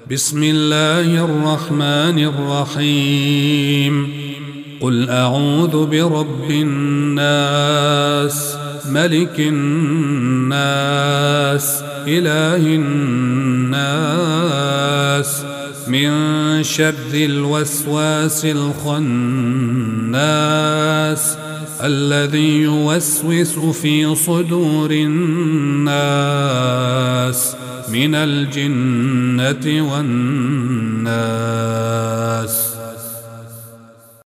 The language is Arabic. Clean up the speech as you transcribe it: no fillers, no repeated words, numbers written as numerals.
بسم الله الرحمن الرحيم. قل أعوذ برب الناس، ملك الناس، إله الناس، من شر الوسواس الخناس الذي يوسوس في صدور الناس من الجنة والناس.